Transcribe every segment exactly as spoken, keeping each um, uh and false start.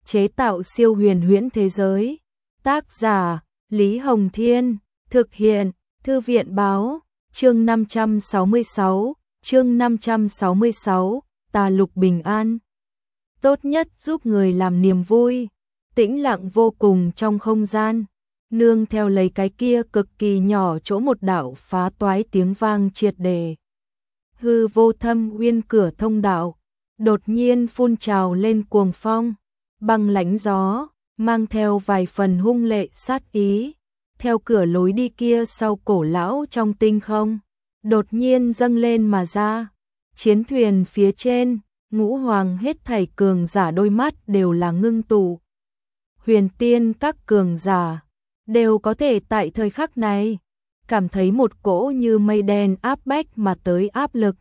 chế tạo siêu huyền huyễn thế giới. Tác giả Lý Hồng Thiên, thực hiện Thư viện Báo, chương năm trăm sáu mươi sáu, chương năm trăm sáu mươi sáu, Tà Lục Bình An. Tốt nhất giúp người làm niềm vui, tĩnh lặng vô cùng trong không gian, nương theo lấy cái kia cực kỳ nhỏ chỗ một đạo phá toái tiếng vang triệt đề. Hư vô thâm uyên cửa thông đạo, đột nhiên phun trào lên cuồng phong, băng lãnh gió, mang theo vài phần hung lệ sát ý. Theo cửa lối đi kia sau cổ lão trong tinh không, đột nhiên dâng lên mà ra. Chiến thuyền phía trên, ngũ hoàng hết thảy cường giả đôi mắt đều là ngưng tụ. Huyền tiên các cường giả đều có thể tại thời khắc này cảm thấy một cỗ như mây đen áp bách mà tới áp lực.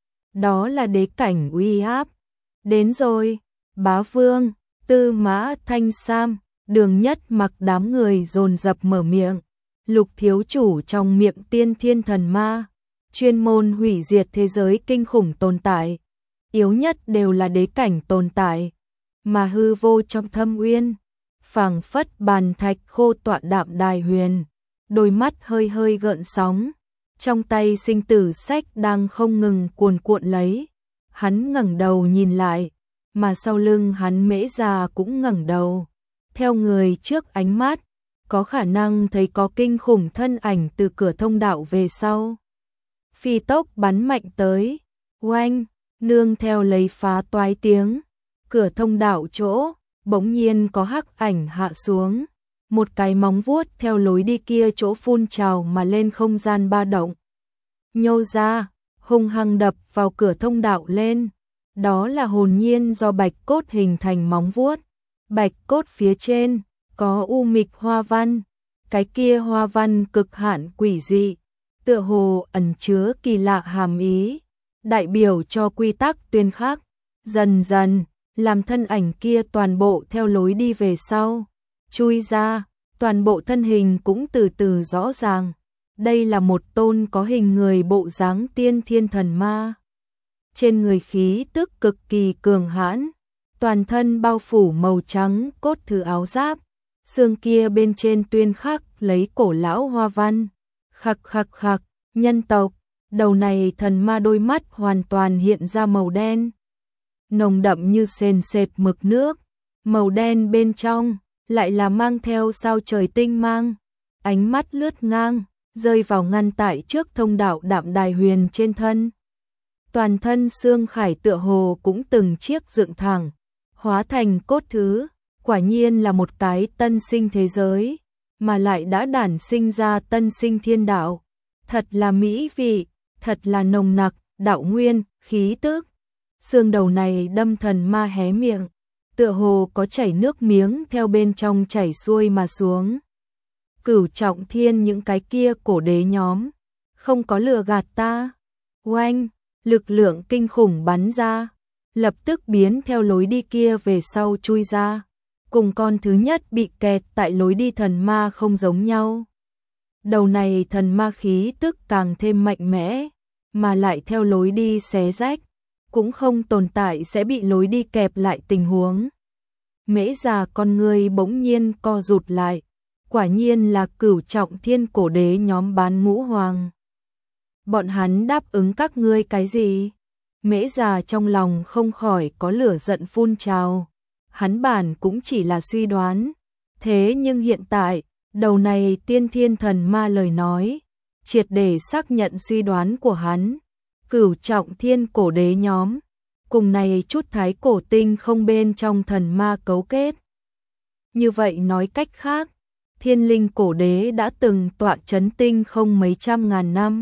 Đó là đế cảnh uy áp. Đến rồi, Bá Vương, Tư Mã Thanh Sam, Đường Nhất Mặc đám người dồn dập mở miệng. Lục thiếu chủ trong miệng tiên thiên thần ma, chuyên môn hủy diệt thế giới kinh khủng tồn tại. Yếu nhất đều là đế cảnh tồn tại, mà hư vô trong thâm uyên, phảng phất bàn thạch khô tọa đạm đài huyền, đôi mắt hơi hơi gợn sóng, trong tay sinh tử sách đang không ngừng cuồn cuộn lấy. Hắn ngẩng đầu nhìn lại, mà sau lưng hắn Mễ Già cũng ngẩng đầu. Theo người trước ánh mắt, có khả năng thấy có kinh khủng thân ảnh từ cửa thông đạo về sau. Phi tốc bắn mạnh tới, oanh, nương theo lấy phá toái tiếng. Cửa thông đạo chỗ, bỗng nhiên có hắc ảnh hạ xuống. Một cái móng vuốt theo lối đi kia chỗ phun trào mà lên không gian ba động. Nhô ra, hung hăng đập vào cửa thông đạo lên. Đó là hồn nhiên do bạch cốt hình thành móng vuốt. Bạch cốt phía trên, có u mịch hoa văn. Cái kia hoa văn cực hạn quỷ dị, tựa hồ ẩn chứa kỳ lạ hàm ý, đại biểu cho quy tắc tuyên khắc. Dần dần, làm thân ảnh kia toàn bộ theo lối đi về sau, chui ra, toàn bộ thân hình cũng từ từ rõ ràng. Đây là một tôn có hình người bộ dáng tiên thiên thần ma. Trên người khí tức cực kỳ cường hãn, toàn thân bao phủ màu trắng cốt thứ áo giáp, xương kia bên trên tuyên khắc lấy cổ lão hoa văn. Khắc khắc khắc, nhân tộc, đầu này thần ma đôi mắt hoàn toàn hiện ra màu đen, nồng đậm như sền sệt mực nước, màu đen bên trong lại là mang theo sao trời tinh mang. Ánh mắt lướt ngang, rơi vào ngăn tại trước thông đạo đạm đài huyền trên thân. Toàn thân xương khải tựa hồ cũng từng chiếc dựng thẳng, hóa thành cốt thứ. Quả nhiên là một cái tân sinh thế giới, mà lại đã đản sinh ra tân sinh thiên đạo. Thật là mỹ vị, thật là nồng nặc, đạo nguyên, khí tức. Xương đầu này đâm thần ma hé miệng, tựa hồ có chảy nước miếng theo bên trong chảy xuôi mà xuống. Cửu trọng thiên những cái kia cổ đế nhóm, không có lừa gạt ta. Oanh, lực lượng kinh khủng bắn ra, lập tức biến theo lối đi kia về sau chui ra. Cùng con thứ nhất bị kẹt tại lối đi thần ma không giống nhau. Đầu này thần ma khí tức càng thêm mạnh mẽ, mà lại theo lối đi xé rách, cũng không tồn tại sẽ bị lối đi kẹp lại tình huống. Mễ Già con người bỗng nhiên co rụt lại, quả nhiên là cửu trọng thiên cổ đế nhóm bán ngũ hoàng. Bọn hắn đáp ứng các ngươi cái gì? Mễ Già trong lòng không khỏi có lửa giận phun trào. Hắn bản cũng chỉ là suy đoán, thế nhưng hiện tại, đầu này tiên thiên thần ma lời nói, triệt để xác nhận suy đoán của hắn. Cửu trọng thiên cổ đế nhóm, cùng này chút thái cổ tinh không bên trong thần ma cấu kết. Như vậy nói cách khác, thiên linh cổ đế đã từng tọa chấn tinh không mấy trăm ngàn năm.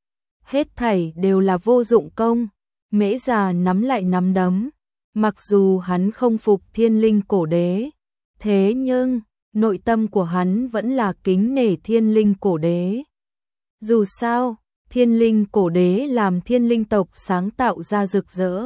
Hết thảy đều là vô dụng công. Mễ Già nắm lại nắm đấm. Mặc dù hắn không phục thiên linh cổ đế, thế nhưng nội tâm của hắn vẫn là kính nể thiên linh cổ đế. Dù sao, thiên linh cổ đế làm thiên linh tộc sáng tạo ra rực rỡ.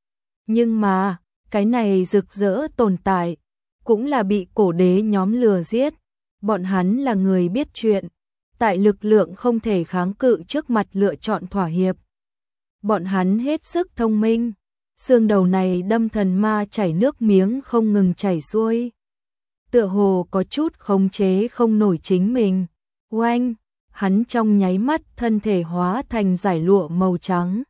Nhưng mà, cái này rực rỡ tồn tại, cũng là bị cổ đế nhóm lừa giết. Bọn hắn là người biết chuyện, tại lực lượng không thể kháng cự trước mặt lựa chọn thỏa hiệp. Bọn hắn hết sức thông minh, xương đầu này đâm thần ma chảy nước miếng không ngừng chảy xuôi. Tựa hồ có chút khống chế không nổi chính mình. Oanh, hắn trong nháy mắt thân thể hóa thành dải lụa màu trắng.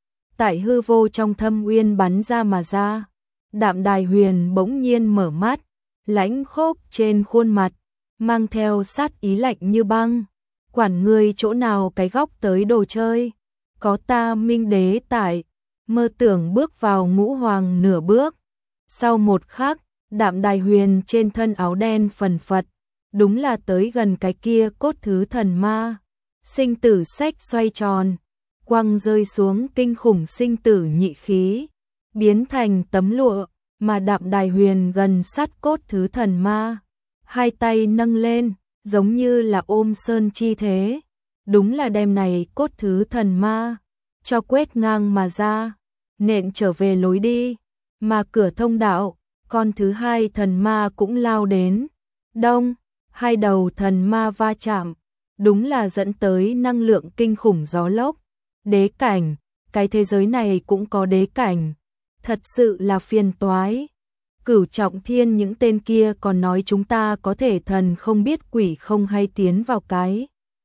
Tại hư vô trong thâm uyên bắn ra mà ra. Đạm Đài Huyền bỗng nhiên mở mắt, lãnh khốc trên khuôn mặt, mang theo sát ý lạnh như băng. Quản ngươi chỗ nào cái góc tới đồ chơi, có ta Minh Đế tại, mơ tưởng bước vào ngũ hoàng nửa bước. Sau một khắc, Đạm Đài Huyền trên thân áo đen phần phật, đúng là tới gần cái kia cốt thứ thần ma. Sinh tử sách xoay tròn, quăng rơi xuống kinh khủng sinh tử nhị khí, biến thành tấm lụa, mà Đạm Đài Huyền gần sát cốt thứ thần ma. Hai tay nâng lên, giống như là ôm sơn chi thế, đúng là đem này cốt thứ thần ma, cho quét ngang mà ra, nện trở về lối đi, mà cửa thông đạo, con thứ hai thần ma cũng lao đến. Đông, hai đầu thần ma va chạm, đúng là dẫn tới năng lượng kinh khủng gió lốc. Đế cảnh, cái thế giới này cũng có đế cảnh, thật sự là phiền toái. Cửu Trọng Thiên những tên kia còn nói chúng ta có thể thần không biết quỷ không hay tiến vào cái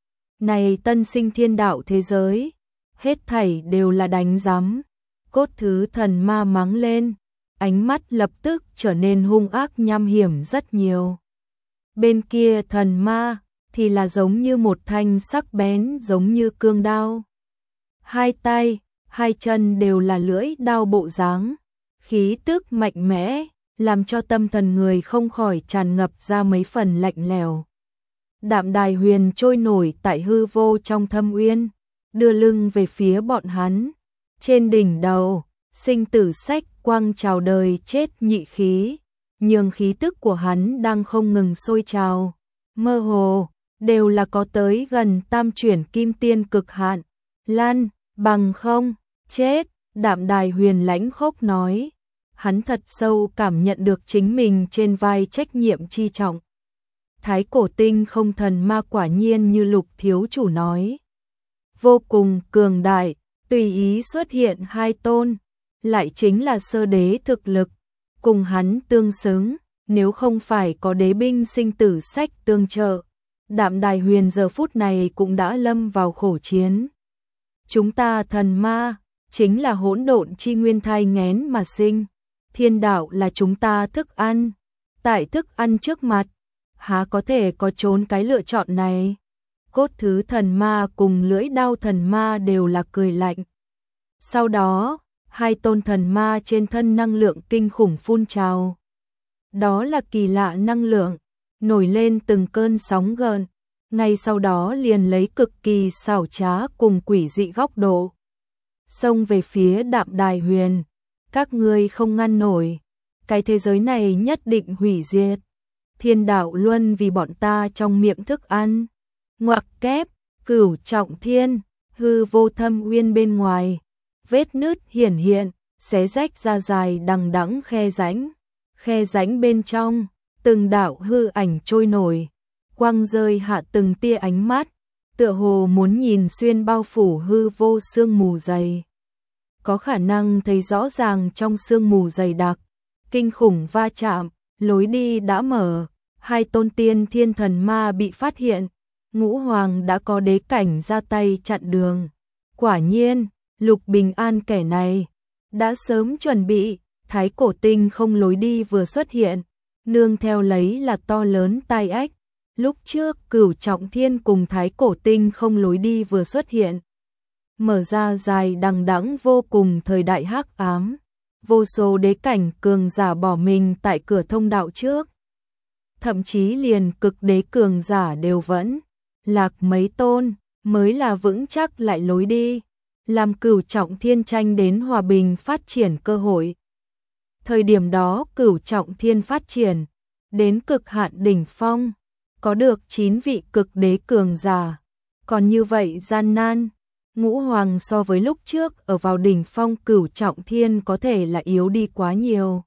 này tân sinh thiên đạo thế giới, hết thảy đều là đánh rắm. Cốt thứ thần ma mắng lên, ánh mắt lập tức trở nên hung ác nham hiểm rất nhiều. Bên kia thần ma thì là giống như một thanh sắc bén giống như cương đao. Hai tay, hai chân đều là lưỡi đao bộ dáng, khí tức mạnh mẽ, làm cho tâm thần người không khỏi tràn ngập ra mấy phần lạnh lẽo. Đạm Đài Huyền trôi nổi tại hư vô trong thâm uyên, đưa lưng về phía bọn hắn. Trên đỉnh đầu, sinh tử sách quang chào đời chết nhị khí, nhường khí tức của hắn đang không ngừng sôi trào. Mơ hồ, đều là có tới gần tam chuyển kim tiên cực hạn. Lan, bằng không, chết, Đạm Đài Huyền lãnh khốc nói. Hắn thật sâu cảm nhận được chính mình trên vai trách nhiệm chi trọng. Thái cổ tinh không thần ma quả nhiên như Lục thiếu chủ nói, vô cùng cường đại, tùy ý xuất hiện hai tôn, lại chính là sơ đế thực lực, cùng hắn tương xứng, nếu không phải có đế binh sinh tử sách tương trợ, Đạm Đài Huyền giờ phút này cũng đã lâm vào khổ chiến. Chúng ta thần ma, chính là hỗn độn chi nguyên thai nghén mà sinh. Thiên đạo là chúng ta thức ăn, tại thức ăn trước mặt, há có thể có trốn cái lựa chọn này. Cốt thứ thần ma cùng lưỡi đao thần ma đều là cười lạnh. Sau đó, hai tôn thần ma trên thân năng lượng kinh khủng phun trào. Đó là kỳ lạ năng lượng, nổi lên từng cơn sóng gợn, ngay sau đó liền lấy cực kỳ xảo trá cùng quỷ dị góc độ, xông về phía Đạm Đài Huyền. Các ngươi không ngăn nổi, cái thế giới này nhất định hủy diệt. Thiên đạo luân vì bọn ta trong miệng thức ăn. Ngoặc kép, Cửu Trọng Thiên, hư vô thâm uyên bên ngoài, vết nứt hiển hiện, xé rách ra dài đằng đẵng khe rãnh. Khe rãnh bên trong, từng đạo hư ảnh trôi nổi, quăng rơi hạ từng tia ánh mắt, tựa hồ muốn nhìn xuyên bao phủ hư vô sương mù dày. Có khả năng thấy rõ ràng trong sương mù dày đặc, kinh khủng va chạm, lối đi đã mở, hai tôn tiên thiên thần ma bị phát hiện, ngũ hoàng đã có đế cảnh ra tay chặn đường. Quả nhiên, Lục Bình An kẻ này đã sớm chuẩn bị. Thái cổ tinh không lối đi vừa xuất hiện, nương theo lấy là to lớn tai ách. Lúc trước Cửu Trọng Thiên cùng Thái cổ tinh không lối đi vừa xuất hiện, mở ra dài đằng đẵng vô cùng thời đại hắc ám, vô số đế cảnh cường giả bỏ mình tại cửa thông đạo trước. Thậm chí liền cực đế cường giả đều vẫn lạc mấy tôn, mới là vững chắc lại lối đi, làm Cửu Trọng Thiên tranh đến hòa bình phát triển cơ hội. Thời điểm đó Cửu Trọng Thiên phát triển đến cực hạn đỉnh phong, có được chín vị cực đế cường giả, còn như vậy gian nan. Ngũ hoàng so với lúc trước ở vào đỉnh phong Cửu Trọng Thiên có thể là yếu đi quá nhiều.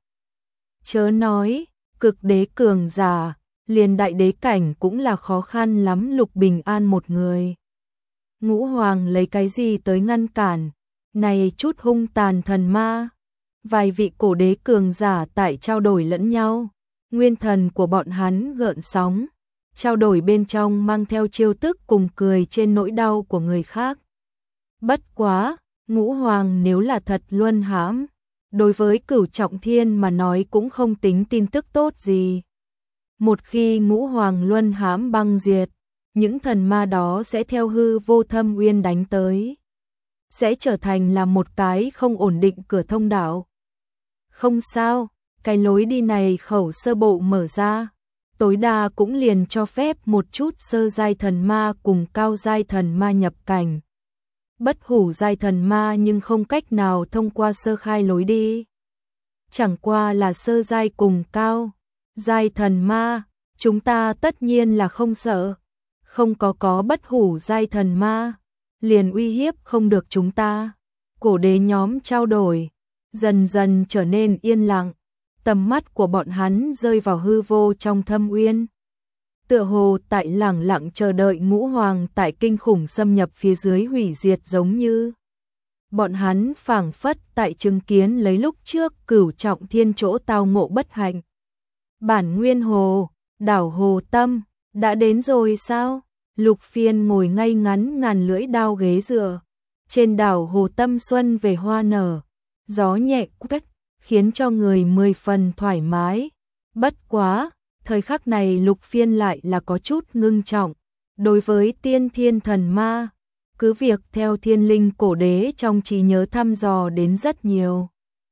Chớ nói, cực đế cường giả, liền đại đế cảnh cũng là khó khăn lắm Lục Bình An một người. Ngũ hoàng lấy cái gì tới ngăn cản, này chút hung tàn thần ma. vài vị cổ đế cường giả tại trao đổi lẫn nhau, nguyên thần của bọn hắn gợn sóng, trao đổi bên trong mang theo chiêu tức cùng cười trên nỗi đau của người khác. Bất quá, Ngũ Hoàng nếu là thật luân hãm, đối với Cửu Trọng Thiên mà nói cũng không tính tin tức tốt gì. Một khi Ngũ Hoàng luân hãm băng diệt, những thần ma đó sẽ theo hư vô thâm uyên đánh tới, sẽ trở thành là một cái không ổn định cửa thông đạo. Không sao, cái lối đi này khẩu sơ bộ mở ra, tối đa cũng liền cho phép một chút sơ giai thần ma cùng cao giai thần ma nhập cảnh. Bất hủ giai thần ma nhưng không cách nào thông qua sơ khai lối đi. Chẳng qua là sơ giai cùng cao giai thần ma, chúng ta tất nhiên là không sợ. Không có có bất hủ giai thần ma, liền uy hiếp không được chúng ta. Cổ đế nhóm trao đổi, dần dần trở nên yên lặng, tầm mắt của bọn hắn rơi vào hư vô trong thâm uyên. Tựa hồ tại lẳng lặng chờ đợi Ngũ Hoàng tại kinh khủng xâm nhập phía dưới hủy diệt, giống như bọn hắn phảng phất tại chứng kiến lấy lúc trước Cửu Trọng Thiên chỗ tao ngộ bất hạnh. Bản nguyên hồ, đảo Hồ Tâm, đã đến rồi sao? Lục Phiên ngồi ngay ngắn ngàn lưỡi đao ghế dựa, trên đảo Hồ Tâm xuân về hoa nở, gió nhẹ quét, khiến cho người mười phần thoải mái. Bất quá, thời khắc này Lục Phiên lại là có chút ngưng trọng, đối với tiên thiên thần ma, cứ việc theo thiên linh cổ đế trong trí nhớ thăm dò đến rất nhiều.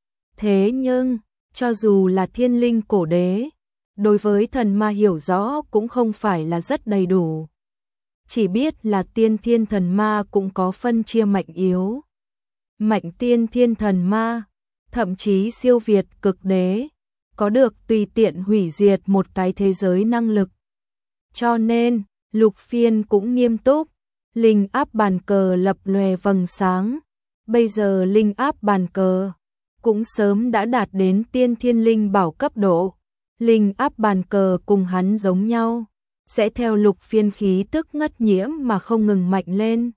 Thế nhưng, cho dù là thiên linh cổ đế, đối với thần ma hiểu rõ cũng không phải là rất đầy đủ. Chỉ biết là tiên thiên thần ma cũng có phân chia mạnh yếu. Mạnh tiên thiên thần ma, thậm chí siêu việt cực đế, có được tùy tiện hủy diệt một cái thế giới năng lực. Cho nên, Lục Phiên cũng nghiêm túc, linh áp bàn cờ lập lòe vầng sáng. Bây giờ linh áp bàn cờ cũng sớm đã đạt đến tiên thiên linh bảo cấp độ. Linh áp bàn cờ cùng hắn giống nhau, sẽ theo Lục Phiên khí tức ngất nhiễm mà không ngừng mạnh lên.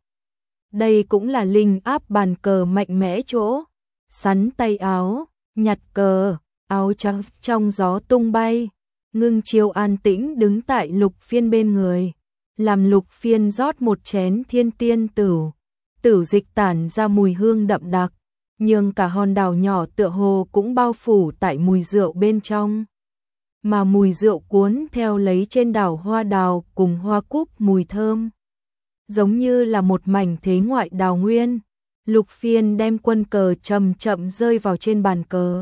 Đây cũng là linh áp bàn cờ mạnh mẽ chỗ. Sắn tay áo, nhặt cờ, áo trắng trong gió tung bay. Ngưng Chiêu an tĩnh đứng tại Lục Phiên bên người, làm Lục Phiên rót một chén thiên tiên tửu. Tửu dịch tản ra mùi hương đậm đặc, nhưng cả hòn đảo nhỏ tựa hồ cũng bao phủ tại mùi rượu bên trong. Mà mùi rượu cuốn theo lấy trên đảo hoa đào cùng hoa cúc mùi thơm, giống như là một mảnh thế ngoại đào nguyên. Lục Phiên đem quân cờ chậm chậm rơi vào trên bàn cờ.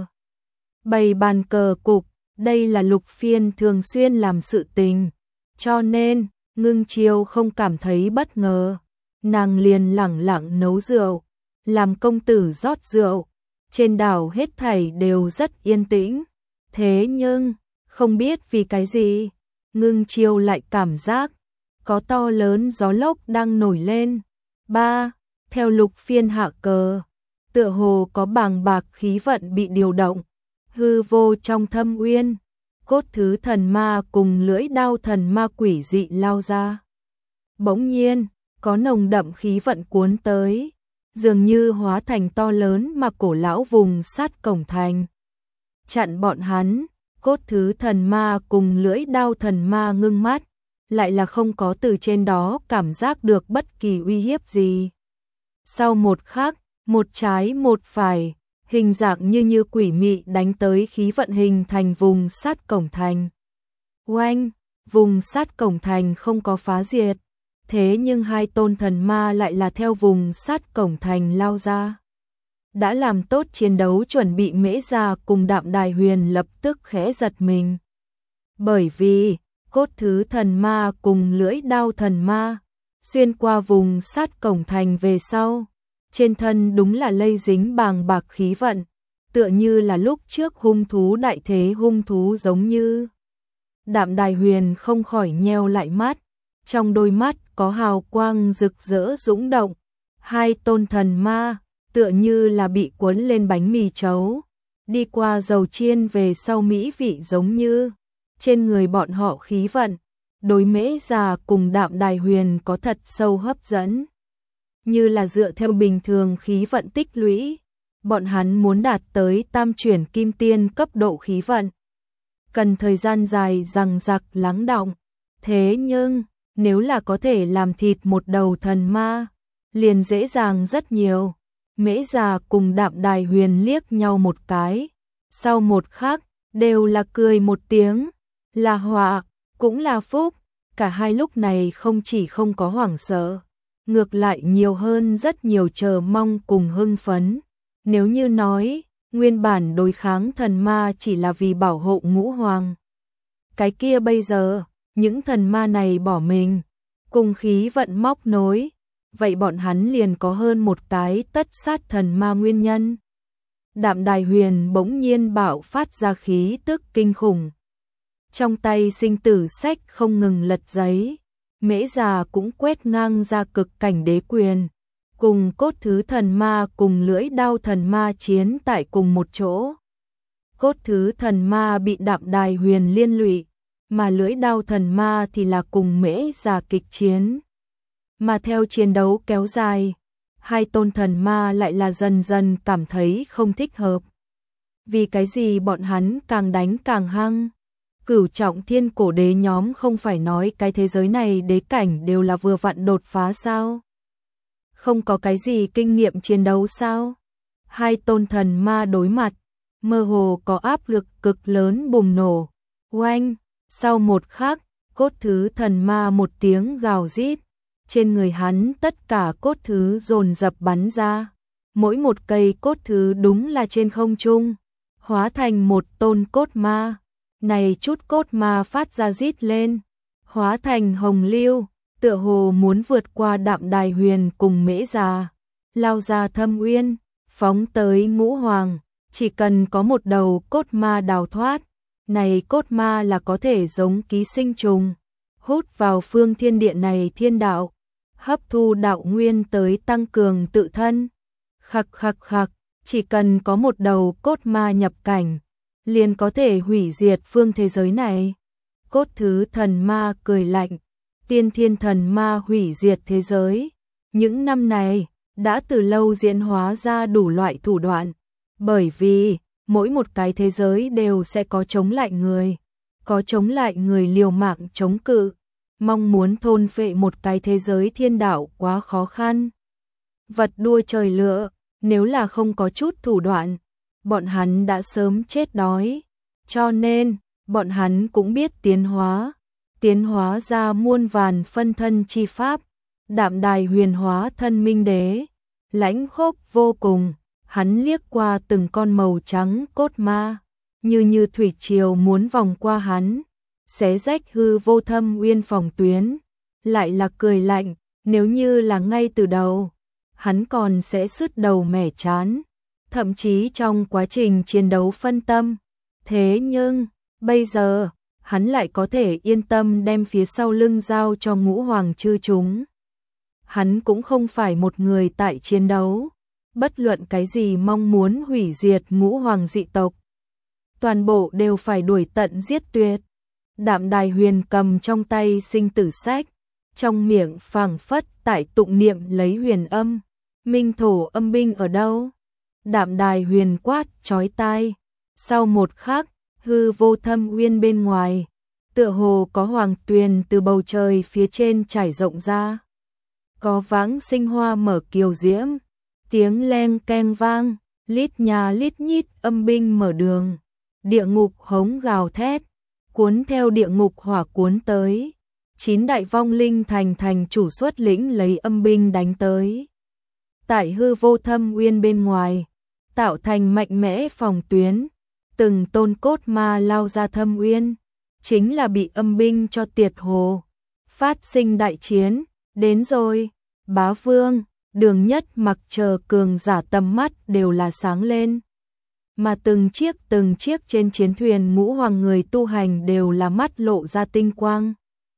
Bày bàn cờ cục, đây là Lục Phiên thường xuyên làm sự tình, cho nên Ngưng Chiêu không cảm thấy bất ngờ. Nàng liền lẳng lặng nấu rượu, làm công tử rót rượu. Trên đảo hết thảy đều rất yên tĩnh. Thế nhưng, không biết vì cái gì, Ngưng Chiêu lại cảm giác có to lớn gió lốc đang nổi lên. Ba, theo Lục Phiên hạ cờ, tựa hồ có bàng bạc khí vận bị điều động. Hư vô trong thâm uyên, cốt thứ thần ma cùng lưỡi đao thần ma quỷ dị lao ra. Bỗng nhiên, có nồng đậm khí vận cuốn tới, dường như hóa thành to lớn mà cổ lão vùng sát cổng thành. Chặn bọn hắn, cốt thứ thần ma cùng lưỡi đao thần ma ngưng mắt, lại là không có từ trên đó cảm giác được bất kỳ uy hiếp gì. Sau một khắc, một trái một phải, hình dạng như như quỷ mị đánh tới khí vận hình thành vùng sát cổng thành. Oanh, vùng sát cổng thành không có phá diệt, thế nhưng hai tôn thần ma lại là theo vùng sát cổng thành lao ra. Đã làm tốt chiến đấu chuẩn bị Mễ Gia cùng Đạm Đài Huyền lập tức khẽ giật mình. Bởi vì, cốt thứ thần ma cùng lưỡi đao thần ma, xuyên qua vùng sát cổng thành về sau, trên thân đúng là lây dính bàng bạc khí vận, tựa như là lúc trước hung thú đại thế hung thú giống như. Đạm Đài Huyền không khỏi nheo lại mắt, trong đôi mắt có hào quang rực rỡ dũng động. Hai tôn thần ma, tựa như là bị cuốn lên bánh mì chấu, đi qua dầu chiên về sau mỹ vị giống như. Trên người bọn họ khí vận, đối Mễ Gia cùng Đạm Đài Huyền có thật sâu hấp dẫn. Như là dựa theo bình thường khí vận tích lũy, bọn hắn muốn đạt tới tam chuyển kim tiên cấp độ khí vận. Cần thời gian dài dằng dặc lắng đọng. Thế nhưng, nếu là có thể làm thịt một đầu thần ma, liền dễ dàng rất nhiều. Mễ Già cùng Đạm Đài Huyền liếc nhau một cái, sau một khắc, đều là cười một tiếng, là họa, cũng là phúc, cả hai lúc này không chỉ không có hoảng sợ, ngược lại nhiều hơn rất nhiều chờ mong cùng hưng phấn. Nếu như nói, nguyên bản đối kháng thần ma chỉ là vì bảo hộ Ngũ Hoàng. Cái kia bây giờ, những thần ma này bỏ mình, cùng khí vận móc nối, vậy bọn hắn liền có hơn một cái tất sát thần ma nguyên nhân. Đạm Đài Huyền bỗng nhiên bạo phát ra khí tức kinh khủng. Trong tay sinh tử sách không ngừng lật giấy, Mễ Già cũng quét ngang ra cực cảnh đế quyền, cùng cốt thứ thần ma cùng lưỡi đao thần ma chiến tại cùng một chỗ. Cốt thứ thần ma bị Đạm Đài Huyền liên lụy, mà lưỡi đao thần ma thì là cùng Mễ Già kịch chiến. Mà theo chiến đấu kéo dài, hai tôn thần ma lại là dần dần cảm thấy không thích hợp. Vì cái gì bọn hắn càng đánh càng hăng? Cửu trọng thiên cổ đế nhóm không phải nói cái thế giới này đế cảnh đều là vừa vặn đột phá sao? Không có cái gì kinh nghiệm chiến đấu sao? Hai tôn thần ma đối mặt, mơ hồ có áp lực cực lớn bùng nổ. Oanh, sau một khắc, cốt thứ thần ma một tiếng gào rít, trên người hắn tất cả cốt thứ dồn dập bắn ra. Mỗi một cây cốt thứ đúng là trên không trung, hóa thành một tôn cốt ma. Này chút cốt ma phát ra rít lên, hóa thành hồng lưu, tựa hồ muốn vượt qua Đạm Đài Huyền cùng Mễ Già, lao ra thâm uyên, phóng tới Ngũ Hoàng. Chỉ cần có một đầu cốt ma đào thoát, này cốt ma là có thể giống ký sinh trùng, hút vào phương thiên địa này thiên đạo, hấp thu đạo nguyên tới tăng cường tự thân. Khặc khặc khặc, chỉ cần có một đầu cốt ma nhập cảnh, liền có thể hủy diệt phương thế giới này. Cốt thứ thần ma cười lạnh, tiên thiên thần ma hủy diệt thế giới. Những năm này, đã từ lâu diễn hóa ra đủ loại thủ đoạn, bởi vì mỗi một cái thế giới đều sẽ có chống lại người, có chống lại người liều mạng chống cự. Mong muốn thôn phệ một cái thế giới thiên đạo quá khó khăn. Vật đua trời lựa, nếu là không có chút thủ đoạn, bọn hắn đã sớm chết đói. Cho nên, bọn hắn cũng biết tiến hóa, tiến hóa ra muôn vàn phân thân chi pháp. Đạm Đài Huyền hóa thân minh đế, lãnh khốc vô cùng, hắn liếc qua từng con màu trắng cốt ma, như như thủy triều muốn vòng qua hắn, xé rách hư vô thâm uyên phòng tuyến, lại là cười lạnh. Nếu như là ngay từ đầu, hắn còn sẽ sứt đầu mẻ chán, thậm chí trong quá trình chiến đấu phân tâm. Thế nhưng, bây giờ, hắn lại có thể yên tâm đem phía sau lưng giao cho Ngũ Hoàng chư chúng. Hắn cũng không phải một người tại chiến đấu, bất luận cái gì mong muốn hủy diệt Ngũ Hoàng dị tộc, toàn bộ đều phải đuổi tận giết tuyệt. Đạm Đài Huyền cầm trong tay sinh tử sách, trong miệng phảng phất tại tụng niệm lấy huyền âm. Minh thổ âm binh ở đâu? Đạm Đài Huyền quát chói tai. Sau một khắc, hư vô thâm uyên bên ngoài, tựa hồ có hoàng tuyền từ bầu trời phía trên trải rộng ra. Có vãng sinh hoa mở kiều diễm, tiếng leng keng vang, lít nhà lít nhít âm binh mở đường. Địa ngục hống gào thét, cuốn theo địa ngục hỏa cuốn tới. Chín đại vong linh thành thành chủ xuất lĩnh lấy âm binh đánh tới. Tại hư vô thâm uyên bên ngoài, tạo thành mạnh mẽ phòng tuyến, từng tôn cốt ma lao ra thâm uyên, chính là bị âm binh cho tiệt hồ. Phát sinh đại chiến, đến rồi. Bá Vương, Đường Nhất Mặc chờ cường giả tầm mắt đều là sáng lên. Mà từng chiếc từng chiếc trên chiến thuyền Ngũ Hoàng người tu hành đều là mắt lộ ra tinh quang.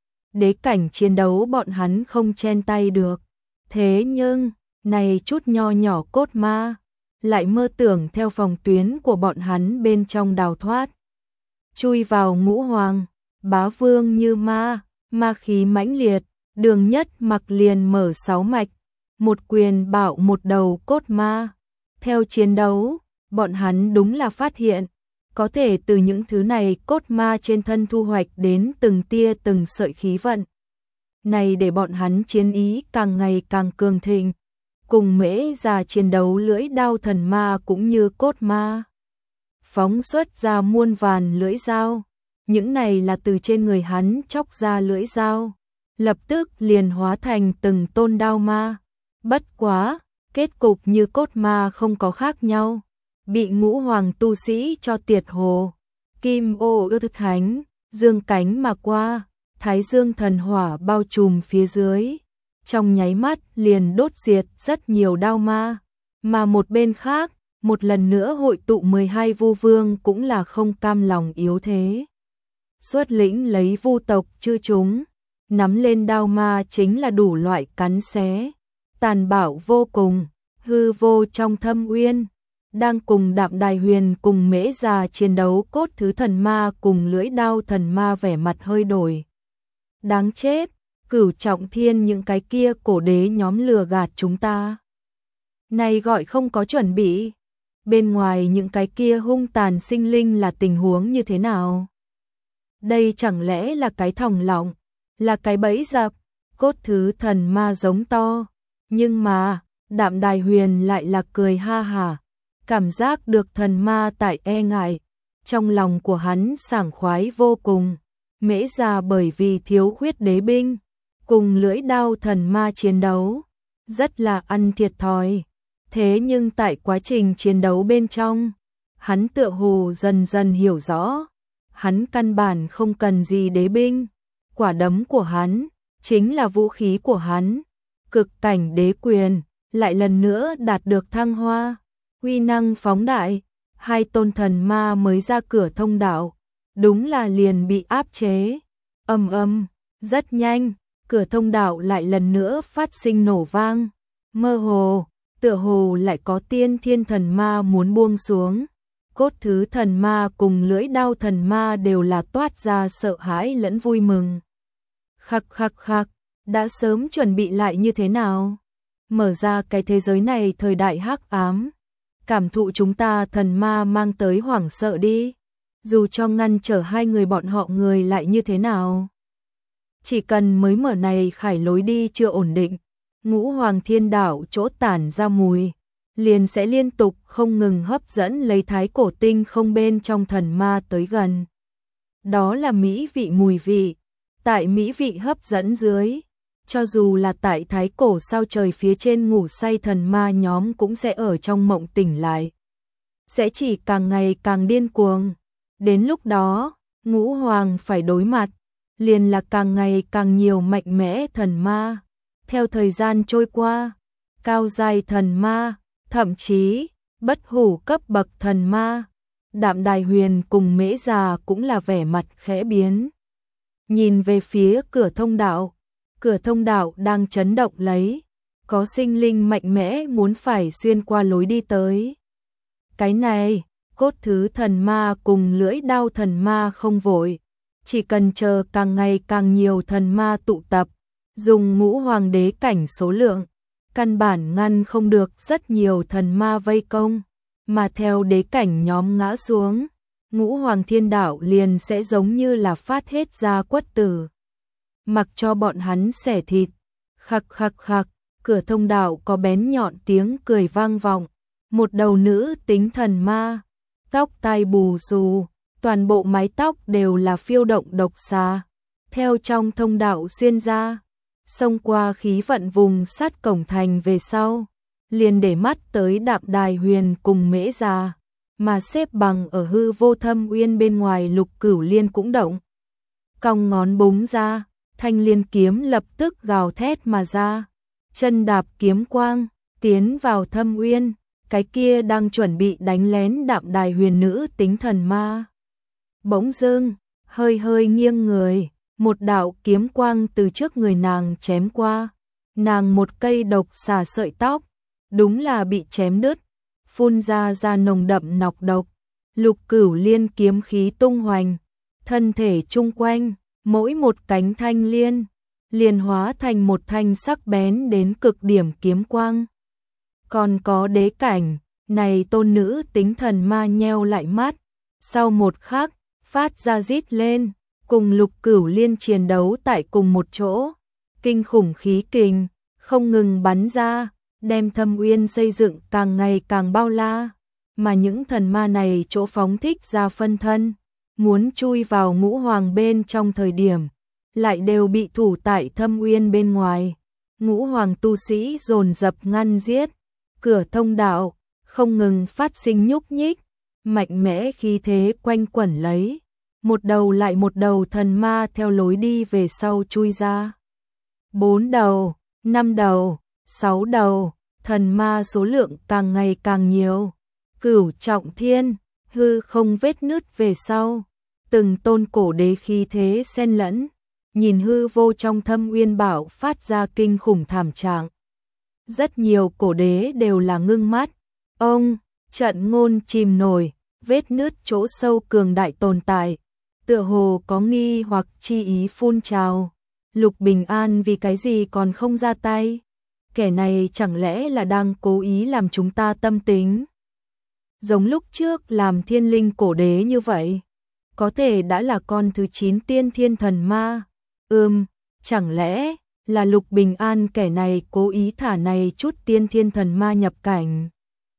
Đế cảnh chiến đấu bọn hắn không chen tay được. Thế nhưng, này chút nho nhỏ cốt ma, lại mơ tưởng theo phòng tuyến của bọn hắn bên trong đào thoát. Chui vào Ngũ Hoàng, Bá Vương như ma, ma khí mãnh liệt, Đường Nhất Mặc liền mở sáu mạch, một quyền bạo một đầu cốt ma. Theo chiến đấu, bọn hắn đúng là phát hiện, có thể từ những thứ này cốt ma trên thân thu hoạch đến từng tia từng sợi khí vận. Này để bọn hắn chiến ý càng ngày càng cường thịnh, cùng Mễ Già chiến đấu lưỡi đao thần ma cũng như cốt ma. Phóng xuất ra muôn vàn lưỡi dao, những này là từ trên người hắn chóc ra lưỡi dao, lập tức liền hóa thành từng tôn đao ma. Bất quá, kết cục như cốt ma không có khác nhau, bị ngũ hoàng tu sĩ cho tiệt hồ. Kim ô ư thánh, dương cánh mà qua, thái dương thần hỏa bao trùm phía dưới, trong nháy mắt liền đốt diệt rất nhiều đao ma. Mà một bên khác, một lần nữa hội tụ mười hai vu vương cũng là không cam lòng yếu thế. Xuất lĩnh lấy vu tộc chư chúng, nắm lên đao ma chính là đủ loại cắn xé, tàn bạo vô cùng. Hư vô trong thâm uyên, đang cùng Đạm Đài Huyền cùng Mễ Già chiến đấu, cốt thứ thần ma cùng lưỡi đao thần ma vẻ mặt hơi đổi. Đáng chết, Cửu Trọng Thiên những cái kia cổ đế nhóm lừa gạt chúng ta. Này gọi không có chuẩn bị. Bên ngoài những cái kia hung tàn sinh linh là tình huống như thế nào? Đây chẳng lẽ là cái thòng lọng, là cái bẫy dập? Cốt thứ thần ma giống to, nhưng mà Đạm Đài Huyền lại là cười ha hả, cảm giác được thần ma tại e ngại, trong lòng của hắn sảng khoái vô cùng. Mễ Già bởi vì thiếu khuyết đế binh, cùng lưỡi đao thần ma chiến đấu, rất là ăn thiệt thòi. Thế nhưng tại quá trình chiến đấu bên trong, hắn tựa hồ dần dần hiểu rõ, hắn căn bản không cần gì đế binh, quả đấm của hắn chính là vũ khí của hắn. Cực cảnh đế quyền lại lần nữa đạt được thăng hoa, uy năng phóng đại, hai tôn thần ma mới ra cửa thông đạo, đúng là liền bị áp chế. Ầm ầm, rất nhanh, cửa thông đạo lại lần nữa phát sinh nổ vang, mơ hồ, tựa hồ lại có tiên thiên thần ma muốn buông xuống. Cốt thứ thần ma cùng lưỡi đao thần ma đều là toát ra sợ hãi lẫn vui mừng. Khắc khắc khắc, đã sớm chuẩn bị lại như thế nào? Mở ra cái thế giới này thời đại hắc ám, cảm thụ chúng ta thần ma mang tới hoảng sợ đi. Dù cho ngăn trở hai người bọn họ người lại như thế nào, chỉ cần mới mở này khải lối đi chưa ổn định, ngũ hoàng thiên đảo chỗ tản ra mùi, liền sẽ liên tục không ngừng hấp dẫn lấy thái cổ tinh không bên trong thần ma tới gần. Đó là mỹ vị mùi vị, tại mỹ vị hấp dẫn dưới, cho dù là tại thái cổ sao trời phía trên ngủ say thần ma nhóm cũng sẽ ở trong mộng tỉnh lại, sẽ chỉ càng ngày càng điên cuồng. Đến lúc đó, ngũ hoàng phải đối mặt, liền là càng ngày càng nhiều mạnh mẽ thần ma. Theo thời gian trôi qua, cao giai thần ma, thậm chí bất hủ cấp bậc thần ma, Đạm Đài Huyền cùng Mễ Già cũng là vẻ mặt khẽ biến. Nhìn về phía cửa thông đạo, cửa thông đạo đang chấn động lấy, có sinh linh mạnh mẽ muốn phải xuyên qua lối đi tới. Cái này, cốt thứ thần ma cùng lưỡi đao thần ma không vội, chỉ cần chờ càng ngày càng nhiều thần ma tụ tập, dùng ngũ hoàng đế cảnh số lượng, căn bản ngăn không được rất nhiều thần ma vây công, mà theo đế cảnh nhóm ngã xuống, ngũ hoàng thiên đạo liền sẽ giống như là phát hết ra quất tử, mặc cho bọn hắn xẻ thịt. Khắc khắc khắc, cửa thông đạo có bén nhọn tiếng cười vang vọng, một đầu nữ tính thần ma, tóc tai bù xù, toàn bộ mái tóc đều là phiêu động độc xà, theo trong thông đạo xuyên ra, xông qua khí vận vùng sát cổng thành về sau, liền để mắt tới Đạm Đài Huyền cùng Mễ Già, mà xếp bằng ở hư vô thâm uyên bên ngoài Lục Cửu Liên cũng động. Cong ngón búng ra, thanh liên kiếm lập tức gào thét mà ra, chân đạp kiếm quang, tiến vào thâm uyên, cái kia đang chuẩn bị đánh lén Đạm Đài Huyền nữ tính thần ma. Bỗng dưng, hơi hơi nghiêng người, một đạo kiếm quang từ trước người nàng chém qua, nàng một cây độc xà sợi tóc, đúng là bị chém đứt, phun ra ra nồng đậm nọc độc. Lục Cửu Liên kiếm khí tung hoành, thân thể chung quanh, mỗi một cánh thanh liên, liền hóa thành một thanh sắc bén đến cực điểm kiếm quang. Còn có đế cảnh, Này tôn nữ tính thần ma nheo lại mắt, sau một khắc, phát ra rít lên, cùng Lục Cửu Liên chiến đấu tại cùng một chỗ. Kinh khủng khí kình, không ngừng bắn ra, đem Thâm Uyên xây dựng càng ngày càng bao la. Mà những thần ma này chỗ phóng thích ra phân thân, muốn chui vào ngũ hoàng bên trong thời điểm, lại đều bị thủ tại Thâm Uyên bên ngoài. Ngũ hoàng tu sĩ dồn dập ngăn giết, cửa thông đạo không ngừng phát sinh nhúc nhích, mạnh mẽ khí thế quanh quẩn lấy, một đầu lại một đầu thần ma theo lối đi về sau chui ra. Bốn đầu, năm đầu, sáu đầu, thần ma số lượng càng ngày càng nhiều. Cửu trọng thiên, hư không vết nứt về sau, từng tôn cổ đế khí thế xen lẫn, nhìn hư vô trong Thâm Uyên bảo phát ra kinh khủng thảm trạng. Rất nhiều cổ đế đều là ngưng mắt, ông, trận ngôn chìm nổi, vết nứt chỗ sâu cường đại tồn tại, tựa hồ có nghi hoặc chi ý phun trào. Lục Bình An vì cái gì còn không ra tay? Kẻ này chẳng lẽ là đang cố ý làm chúng ta tâm tính? Giống lúc trước làm thiên linh cổ đế như vậy, có thể đã là con thứ chín tiên thiên thần ma. Ừm, chẳng lẽ là Lục Bình An kẻ này cố ý thả này chút tiên thiên thần ma nhập cảnh?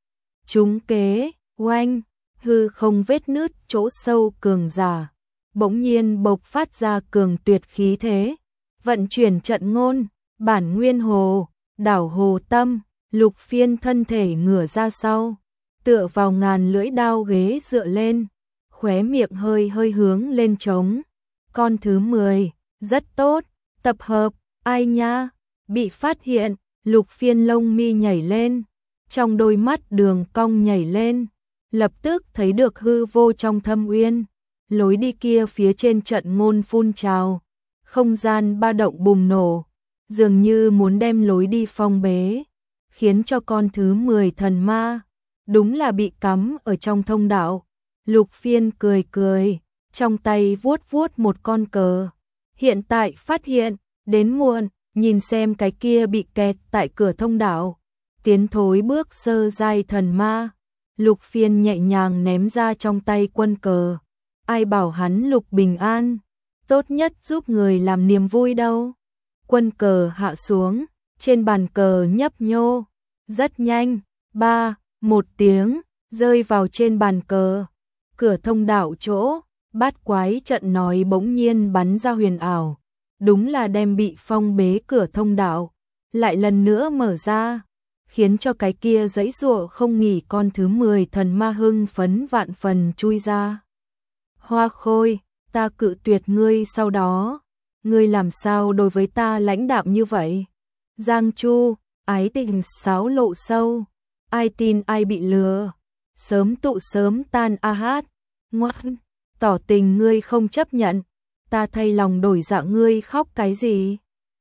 Chúng kế, oanh, hư không vết nứt chỗ sâu cường giả, bỗng nhiên bộc phát ra cường tuyệt khí thế, vận chuyển trận ngôn, bản nguyên hồ, đảo hồ tâm, Lục Phiên thân thể ngửa ra sau, tựa vào ngàn lưỡi đao ghế dựa lên, khóe miệng hơi hơi hướng lên trống. Con thứ mười, rất tốt, tập hợp, ai nha, bị phát hiện, Lục Phiên lông mi nhảy lên, trong đôi mắt đường cong nhảy lên, lập tức thấy được hư vô trong Thâm Uyên, lối đi kia phía trên trận ngôn phun trào, không gian ba động bùng nổ, dường như muốn đem lối đi phong bế, khiến cho con thứ mười thần ma đúng là bị cắm ở trong thông đạo. Lục Phiên cười cười, trong tay vuốt vuốt một con cờ. Hiện tại phát hiện, đến muộn, nhìn xem cái kia bị kẹt tại cửa thông đạo, tiến thối bước sơ giai thần ma. Lục Phiên nhẹ nhàng ném ra trong tay quân cờ. Ai bảo hắn Lục Bình An, tốt nhất giúp người làm niềm vui đâu. Quân cờ hạ xuống, trên bàn cờ nhấp nhô, rất nhanh, ba, một tiếng, rơi vào trên bàn cờ. Cửa thông đạo chỗ, bát quái trận nói bỗng nhiên bắn ra huyền ảo, đúng là đem bị phong bế cửa thông đạo, lại lần nữa mở ra, khiến cho cái kia giãy giụa không nghỉ con thứ mười thần ma hưng phấn vạn phần chui ra. Hoa Khôi, ta cự tuyệt ngươi sau đó, ngươi làm sao đối với ta lãnh đạm như vậy? Giang Chu, ái tình sáo lộ sâu, ai tin ai bị lừa, sớm tụ sớm tan a hát, ngoan, tỏ tình ngươi không chấp nhận, ta thay lòng đổi dạ ngươi khóc cái gì?